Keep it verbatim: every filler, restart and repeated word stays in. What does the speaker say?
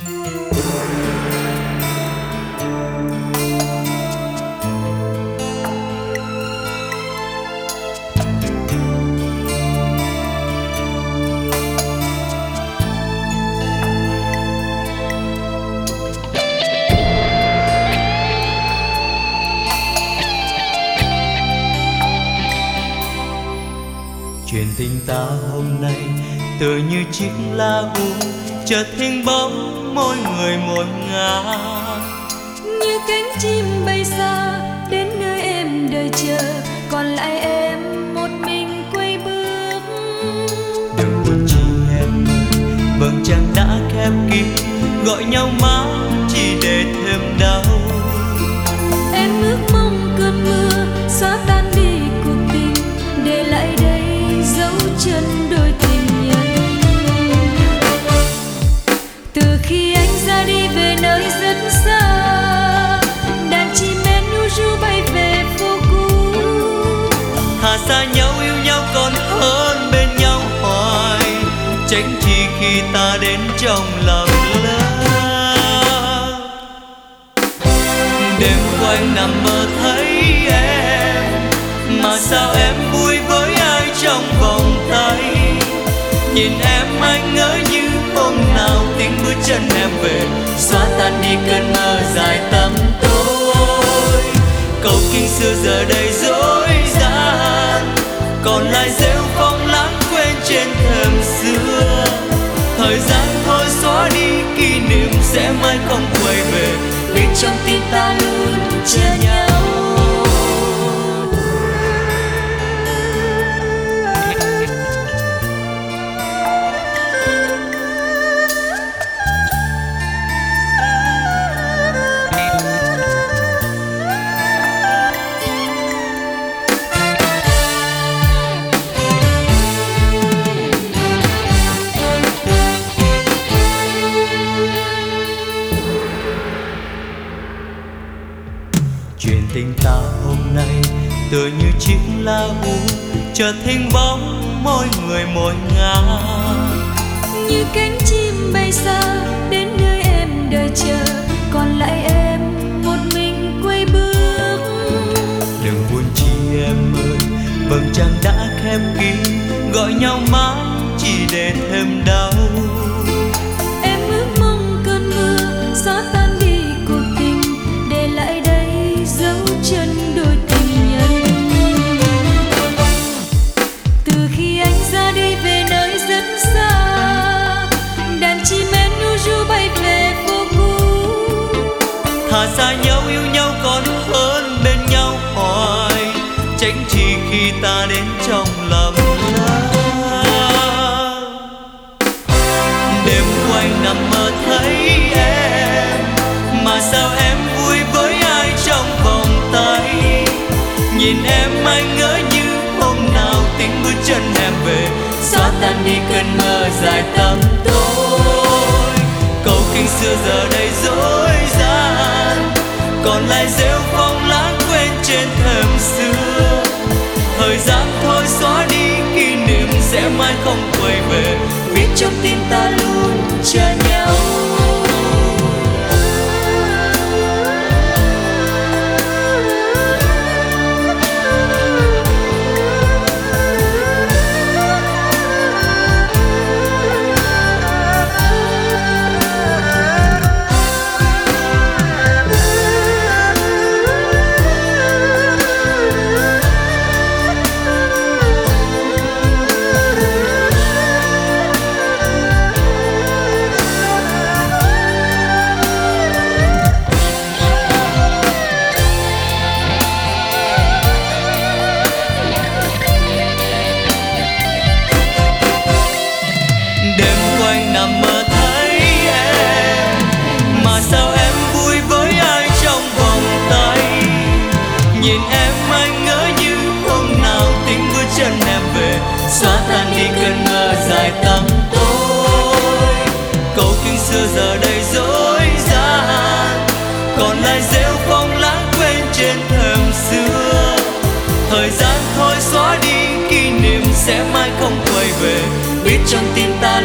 Chuyện tình ta hôm nay tựa như chiếc lá u, chợt hình bóng mỗi người một ngả. Như cánh chim bay xa đến nơi em đợi chờ, còn lại em một mình quay bước. Đừng buồn chi em ơi, vầng trăng đã khép kín, gọi nhau mãi chỉ để thêm đau. Em ước mong cơn mưa xóa tan đi cuộc tình, để lại đây dấu chân đôi tình nhân. Từ khi anh ra đi về nơi rất xa, đàn chim én nu ru bay về phố cũ. Thà xa nhau yêu nhau còn hơn bên nhau hoài, tránh chi khi ta đến trong lòng lỡ. Đêm quanh nằm mơ thấy em, mà sao em vui với ai trong vòng tay. Nhìn em anh ngỡ như hôm nào tiếng bước chân em về, xóa tan đi cơn mơ dài tăm tối. Câu kinh xưa giờ đây dối gian, còn lại rêu phong lãng quên trên thềm xưa. Thời gian thôi xóa đi kỷ niệm sẽ mãi không quay về, biết trong tim ta luôn chờ nhau. Chuyện tình ta hôm nay tựa như chiếc lá u, chợt hình bóng mỗi người mỗi ngả. Như cánh chim bay xa đến nơi em đợi chờ, còn lại em một mình quay bước. Đừng buồn chi em ơi, vầng trăng đã khép kín, gọi nhau mãi chỉ để thêm đau. Em ước mong cơn mưa xóa tan đi cuộc tình, để lại đây dấu chân đôi tình nhân. Từ khi anh ra đi về nơi rất xa, đàn chim én nu ru bay về phố cũ. Thà xa nhau yêu nhau còn hơn bên nhau hoài, tránh chi khi ta đến trong lòng lỡ. Đêm quanh nằm mơ thấy em, mà sao em vui với ai trong vòng tay. Nhìn em anh ngỡ như hôm nào tiếng bước chân em về, xóa tan đi cơn mơ dài tăm tối. Câu kinh xưa giờ đây dối gian, còn lại rêu phong lãng quên trên thềm xưa. Thời gian thôi xóa đi kỷ niệm sẽ mãi không quay về, biết trong tim ta luôn chờ nhau. Nằm mơ thấy em, mà sao em vui với ai trong vòng tay. Nhìn em anh ngỡ như hôm nào tiếng bước chân em về, xóa tan đi cơn mơ dài tăm tối. Câu kinh xưa giờ đây dối gian, còn lại rêu phong lãng quên trên thềm xưa. Thời gian thôi xóa đi kỷ niệm sẽ mãi không quay về, biết trong tim ta